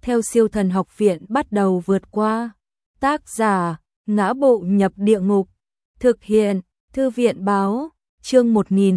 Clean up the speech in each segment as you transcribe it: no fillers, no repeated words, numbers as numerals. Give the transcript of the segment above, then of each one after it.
theo Siêu Thần Học Viện bắt đầu vượt qua. Tác giả: Ngã Bộ Nhập Địa Ngục. Thực hiện: Thư viện báo. Chương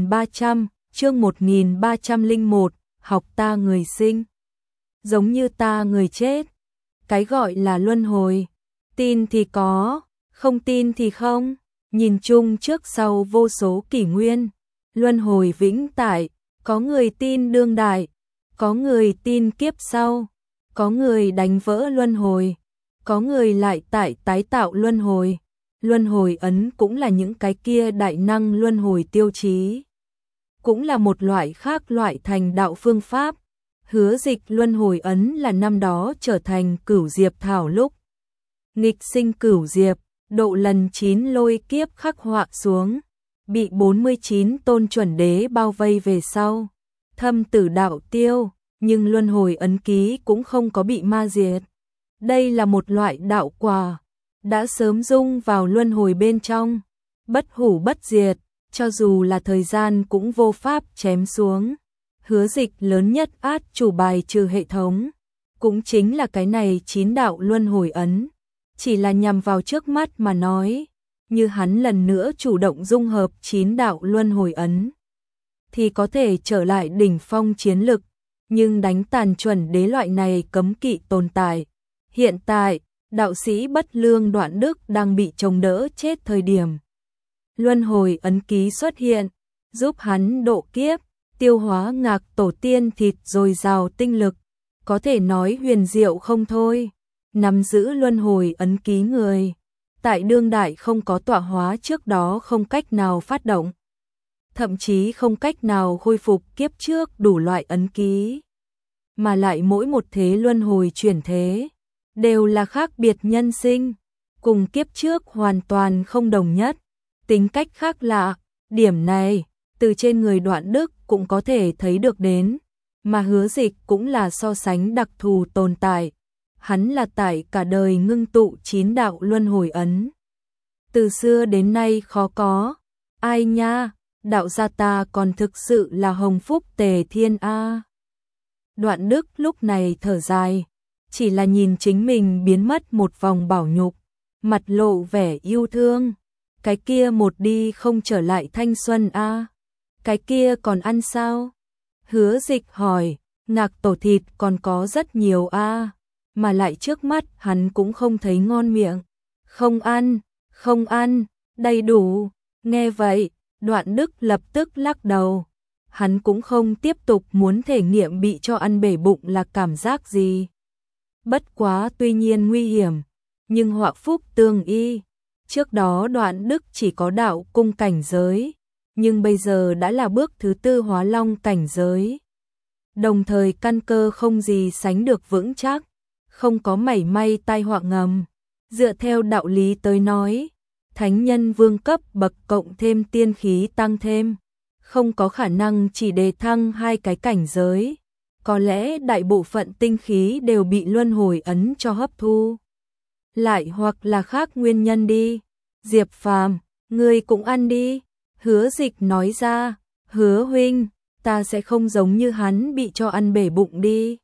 1301, học ta người sinh, giống như ta người chết. Cái gọi là luân hồi, tin thì có, không tin thì không. Nhìn chung trước sau vô số kỷ nguyên, luân hồi vĩnh tại, có người tin đương đại, có người tin kiếp sau, có người đánh vỡ luân hồi, có người lại tái tạo luân hồi. Luân hồi ấn cũng là những cái kia đại năng luân hồi tiêu chí, cũng là một loại khác loại thành đạo phương pháp. Hứa Dịch luân hồi ấn là năm đó trở thành Cửu Diệp Thảo lúc nghịch sinh Cửu Diệp, độ lần 9 lôi kiếp khắc họa xuống, bị 49 tôn chuẩn đế bao vây về sau, thâm tử đạo tiêu, nhưng luân hồi ấn ký cũng không có bị ma diệt. Đây là một loại đạo quả, đã sớm dung vào luân hồi bên trong, bất hủ bất diệt, cho dù là thời gian cũng vô pháp chém xuống. Hứa Dịch lớn nhất át chủ bài trừ hệ thống, cũng chính là cái này 9 đạo luân hồi ấn, chỉ là nhằm vào trước mắt mà nói, như hắn lần nữa chủ động dung hợp 9 đạo luân hồi ấn, thì có thể trở lại đỉnh phong chiến lực, nhưng đánh tàn chuẩn đế loại này cấm kỵ tồn tại. Hiện tại, đạo sĩ bất lương Đoạn Đức đang bị chống đỡ chết thời điểm. Luân hồi ấn ký xuất hiện, giúp hắn độ kiếp, tiêu hóa Ngạc Tổ Tiên thịt dồi dào tinh lực, có thể nói huyền diệu không thôi. Nắm giữ luân hồi ấn ký người, tại đương đại không có tọa hóa trước đó không cách nào phát động, thậm chí không cách nào khôi phục kiếp trước đủ loại ấn ký, mà lại mỗi một thế luân hồi chuyển thế đều là khác biệt nhân sinh, cùng kiếp trước hoàn toàn không đồng nhất, tính cách khác lạ. Điểm này từ trên người Đoạn Đức cũng có thể thấy được đến, mà Hứa Dịch cũng là so sánh đặc thù tồn tại. Hắn là tại cả đời ngưng tụ 9 đạo luân hồi ấn, từ xưa đến nay khó có. Ai nha, đạo gia ta còn thực sự là hồng phúc tề thiên a. Đoạn Đức lúc này thở dài, chỉ là nhìn chính mình biến mất một vòng bảo nhục, mặt lộ vẻ yêu thương. Cái kia một đi không trở lại thanh xuân a, cái kia còn ăn sao? Hứa Dịch hỏi. Ngạc tổ thịt còn có rất nhiều a, mà lại trước mắt hắn cũng không thấy ngon miệng. Không ăn, đầy đủ. Nghe vậy, Đoạn Đức lập tức lắc đầu. Hắn cũng không tiếp tục muốn thể nghiệm bị cho ăn bể bụng là cảm giác gì. Bất quá tuy nhiên nguy hiểm, nhưng họa phúc tương y. Trước đó Đoạn Đức chỉ có đạo cung cảnh giới, nhưng bây giờ đã là bước thứ 4 hóa long cảnh giới. Đồng thời căn cơ không gì sánh được vững chắc, không có mảy may tai họa ngầm. Dựa theo đạo lý tới nói, thánh nhân vương cấp bậc cộng thêm tiên khí tăng thêm, không có khả năng chỉ đề thăng 2 cái cảnh giới. Có lẽ đại bộ phận tinh khí đều bị luân hồi ấn cho hấp thu. Lại hoặc là khác nguyên nhân đi. Diệp Phàm, ngươi cũng ăn đi. Hứa Dịch nói ra. Hứa huynh, ta sẽ không giống như hắn bị cho ăn bể bụng đi.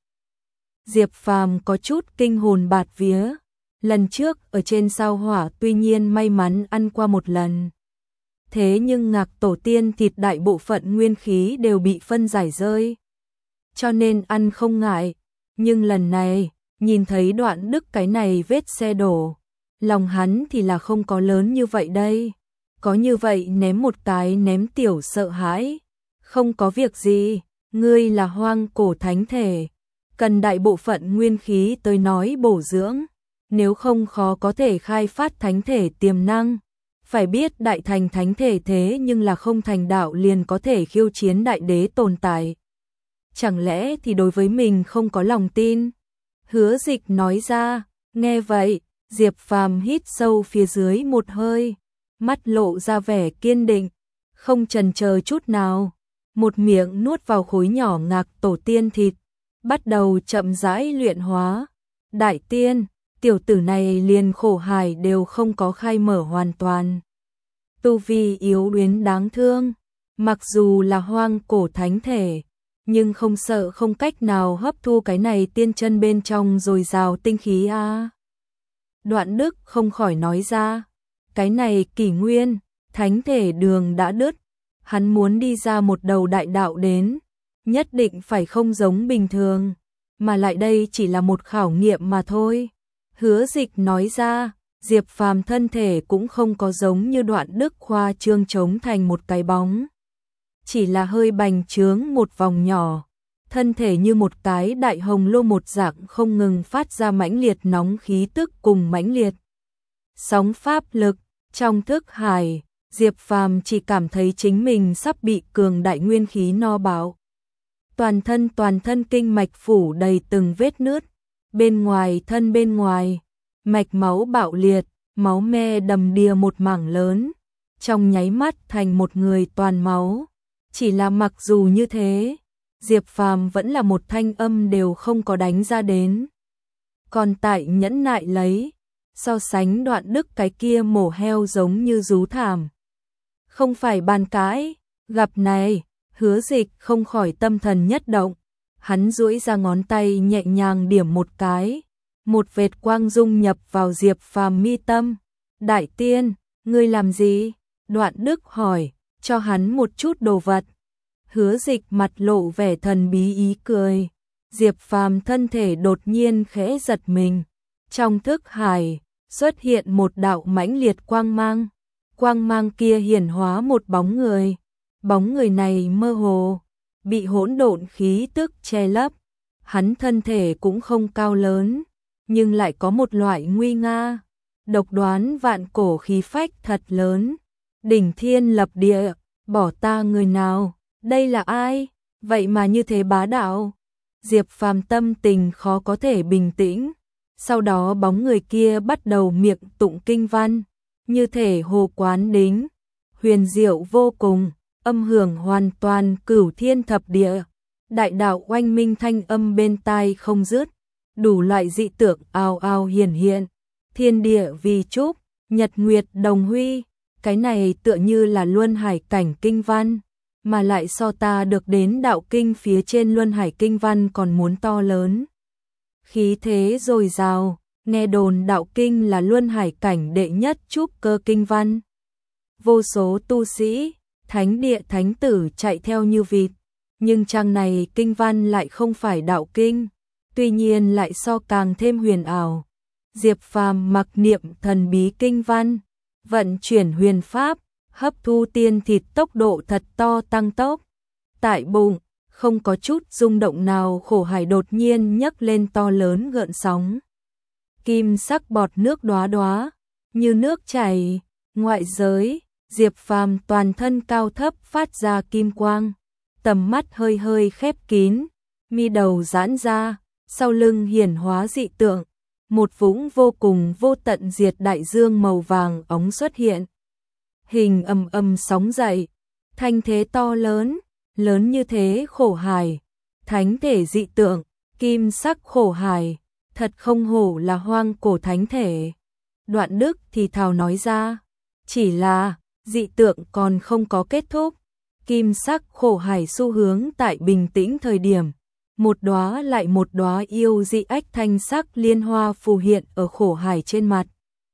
Diệp Phàm có chút kinh hồn bạt vía. Lần trước ở trên sao hỏa tuy nhiên may mắn ăn qua một lần. Thế nhưng Ngạc Tổ Tiên thịt đại bộ phận nguyên khí đều bị phân giải rơi, cho nên ăn không ngại. Nhưng lần này, nhìn thấy Đoạn Đức cái này vết xe đổ, lòng hắn thì là không có lớn như vậy đây. Có như vậy ném một cái ném tiểu sợ hãi. Không có việc gì, ngươi là hoang cổ thánh thể, cần đại bộ phận nguyên khí tới nói bổ dưỡng, nếu không khó có thể khai phát thánh thể tiềm năng. Phải biết đại thành thánh thể thế nhưng là không thành đạo liền có thể khiêu chiến đại đế tồn tại. Chẳng lẽ thì đối với mình không có lòng tin? Hứa Dịch nói ra. Nghe vậy, Diệp Phàm hít sâu phía dưới một hơi, mắt lộ ra vẻ kiên định, không chần chờ chút nào, một miệng nuốt vào khối nhỏ Ngạc Tổ Tiên thịt, bắt đầu chậm rãi luyện hóa. Đại tiên, tiểu tử này liền khổ hải đều không có khai mở hoàn toàn. Tu vi yếu đuối đáng thương, mặc dù là hoang cổ thánh thể, nhưng không sợ không cách nào hấp thu cái này tiên chân bên trong dồi dào tinh khí a. Đoạn Đức không khỏi nói ra, cái này Kỷ Nguyên, thánh thể đường đã đứt, hắn muốn đi ra một đầu đại đạo đến, nhất định phải không giống bình thường, mà lại đây chỉ là một khảo nghiệm mà thôi. Hứa Dịch nói ra, Diệp Phàm thân thể cũng không có giống như Đoạn Đức khoa trương trống thành một cái bóng, chỉ là hơi bành trướng một vòng nhỏ, thân thể như một cái đại hồng lô một dạng không ngừng phát ra mãnh liệt nóng khí tức cùng mãnh liệt sóng pháp lực. Trong thức hải, Diệp Phàm chỉ cảm thấy chính mình sắp bị cường đại nguyên khí no bạo. Toàn thân kinh mạch phủ đầy từng vết nứt, bên ngoài, mạch máu bạo liệt, máu me đầm đìa một mảng lớn, trong nháy mắt thành một người toàn máu. Chỉ là mặc dù như thế, Diệp Phàm vẫn là một thanh âm đều không có đánh ra đến. Còn tại nhẫn nại lấy, so sánh Đoạn Đức cái kia mổ heo giống như rú thảm. Không phải bàn cãi, gặp này, Hứa Dịch không khỏi tâm thần nhất động, hắn duỗi ra ngón tay nhẹ nhàng điểm một cái, một vệt quang dung nhập vào Diệp Phàm mi tâm. Đại tiên, ngươi làm gì? Đoạn Đức hỏi, cho hắn một chút đồ vật. Hứa Dịch mặt lộ vẻ thần bí ý cười. Diệp Phàm thân thể đột nhiên khẽ giật mình, trong thức hải xuất hiện một đạo mãnh liệt quang mang. Quang mang kia hiển hóa một bóng người. Bóng người này mơ hồ, bị hỗn độn khí tức che lấp. Hắn thân thể cũng không cao lớn, nhưng lại có một loại nguy nga, độc đoán vạn cổ khí phách thật lớn. Đỉnh thiên lập địa, bỏ ta người nào, đây là ai? Vậy mà như thế bá đạo. Diệp Phàm tâm tình khó có thể bình tĩnh. Sau đó bóng người kia bắt đầu miệng tụng kinh văn, như thể hồ quán đính, huyền diệu vô cùng, âm hưởng hoàn toàn cửu thiên thập địa. Đại đạo oanh minh thanh âm bên tai không dứt, đủ loại dị tượng ào ào hiển hiện, thiên địa vì chúc, nhật nguyệt đồng huy. Cái này tựa như là luân hải cảnh kinh văn, mà lại so ta được đến đạo kinh phía trên luân hải kinh văn còn muốn to lớn. Khí thế dồi dào, nghe đồn đạo kinh là luân hải cảnh đệ nhất trúc cơ kinh văn. Vô số tu sĩ, thánh địa thánh tử chạy theo như vịt, nhưng trang này kinh văn lại không phải đạo kinh, tuy nhiên lại so càng thêm huyền ảo. Diệp Phàm mặc niệm thần bí kinh văn, vận chuyển huyền pháp, hấp thu tiên thịt tốc độ thật to tăng tốc. Tại bụng, không có chút rung động nào, khổ hải đột nhiên nhấc lên to lớn gợn sóng. Kim sắc bọt nước đóa đóa, như nước chảy, ngoại giới, Diệp Phàm toàn thân cao thấp phát ra kim quang, tầm mắt hơi hơi khép kín, mi đầu giãn ra, sau lưng hiển hóa dị tượng, một vũng vô cùng vô tận diệt đại dương màu vàng óng xuất hiện. Hình ầm ầm sóng dậy, thanh thế to lớn, lớn như thế khổ hải, thánh thể dị tượng, kim sắc khổ hải, thật không hổ là hoang cổ thánh thể. Đoạn Đức thì thào nói ra, chỉ là dị tượng còn không có kết thúc. Kim sắc khổ hải xu hướng tại bình tĩnh thời điểm, một đóa lại một đóa yêu dị ách thanh sắc liên hoa phù hiện ở khổ hải trên mặt.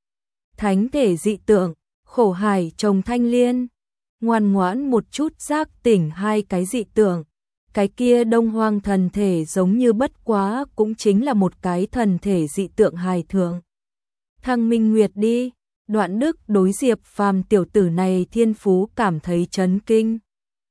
Thánh thể dị tượng, khổ hải trồng thanh liên, ngoan ngoãn một chút giác tỉnh hai cái dị tượng. Cái kia đông hoang thần thể giống như bất quá cũng chính là một cái thần thể dị tượng hài thượng. Thăng Minh Nguyệt đi. Đoạn Đức đối Diệp Phàm tiểu tử này thiên phú cảm thấy chấn kinh.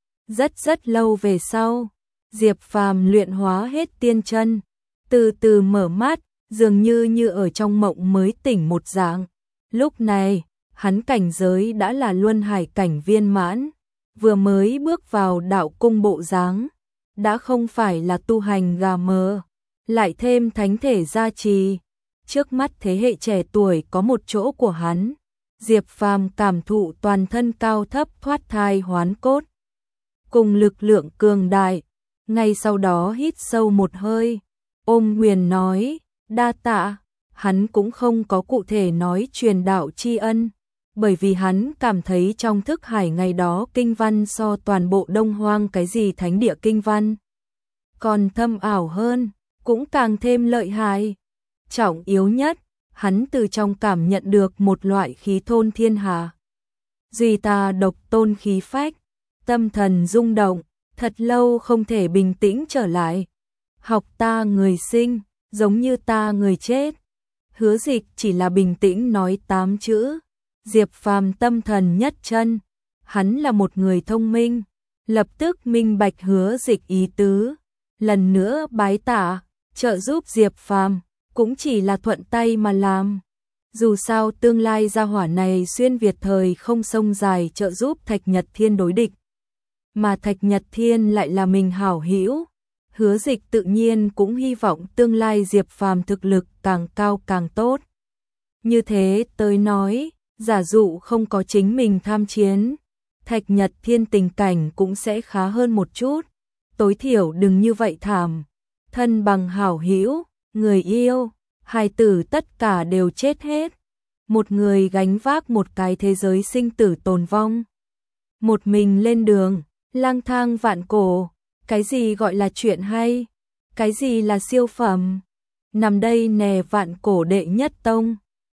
Rất lâu về sau, Diệp Phàm luyện hóa hết tiên chân, từ từ mở mắt, dường như ở trong mộng mới tỉnh một dạng. Lúc này, hắn cảnh giới đã là luân hải cảnh viên mãn, vừa mới bước vào đạo cung bộ dáng, đã không phải là tu hành gà mờ, lại thêm thánh thể gia trì. Trước mắt thế hệ trẻ tuổi có một chỗ của hắn, Diệp Phàm cảm thụ toàn thân cao thấp thoát thai hoán cốt, cùng lực lượng cường đại. Ngay sau đó hít sâu một hơi, ôm huyền nói, đa tạ. Hắn cũng không có cụ thể nói truyền đạo tri ân, bởi vì hắn cảm thấy trong thức hải ngày đó kinh văn so toàn bộ Đông Hoang cái gì thánh địa kinh văn còn thâm ảo hơn, cũng càng thêm lợi hại. Trọng yếu nhất, hắn từ trong cảm nhận được một loại khí thôn thiên hà. Duy ta độc tôn khí phách, tâm thần rung động, thật lâu không thể bình tĩnh trở lại. Học ta người sinh, giống như ta người chết. Hứa Dịch chỉ là bình tĩnh nói 8 chữ. Diệp Phàm tâm thần nhất chân, hắn là một người thông minh, lập tức minh bạch Hứa Dịch ý tứ, lần nữa bái tạ, trợ giúp Diệp Phàm, cũng chỉ là thuận tay mà làm. Dù sao tương lai gia hỏa này xuyên Việt thời không sông dài trợ giúp Thạch Nhật Thiên đối địch, mà Thạch Nhật Thiên lại là mình hảo hữu. Hứa Dịch tự nhiên cũng hy vọng tương lai Diệp Phàm thực lực càng cao càng tốt. Như thế tới nói, giả dụ không có chính mình tham chiến, Thạch Nhật Thiên tình cảnh cũng sẽ khá hơn một chút. Tối thiểu đừng như vậy thảm. Thân bằng hảo hữu, người yêu, hài tử tất cả đều chết hết. Một người gánh vác một cái thế giới sinh tử tồn vong. Một mình lên đường, lang thang vạn cổ. Cái gì gọi là chuyện hay? Cái gì là siêu phẩm? Nằm đây nè vạn cổ đệ nhất tông.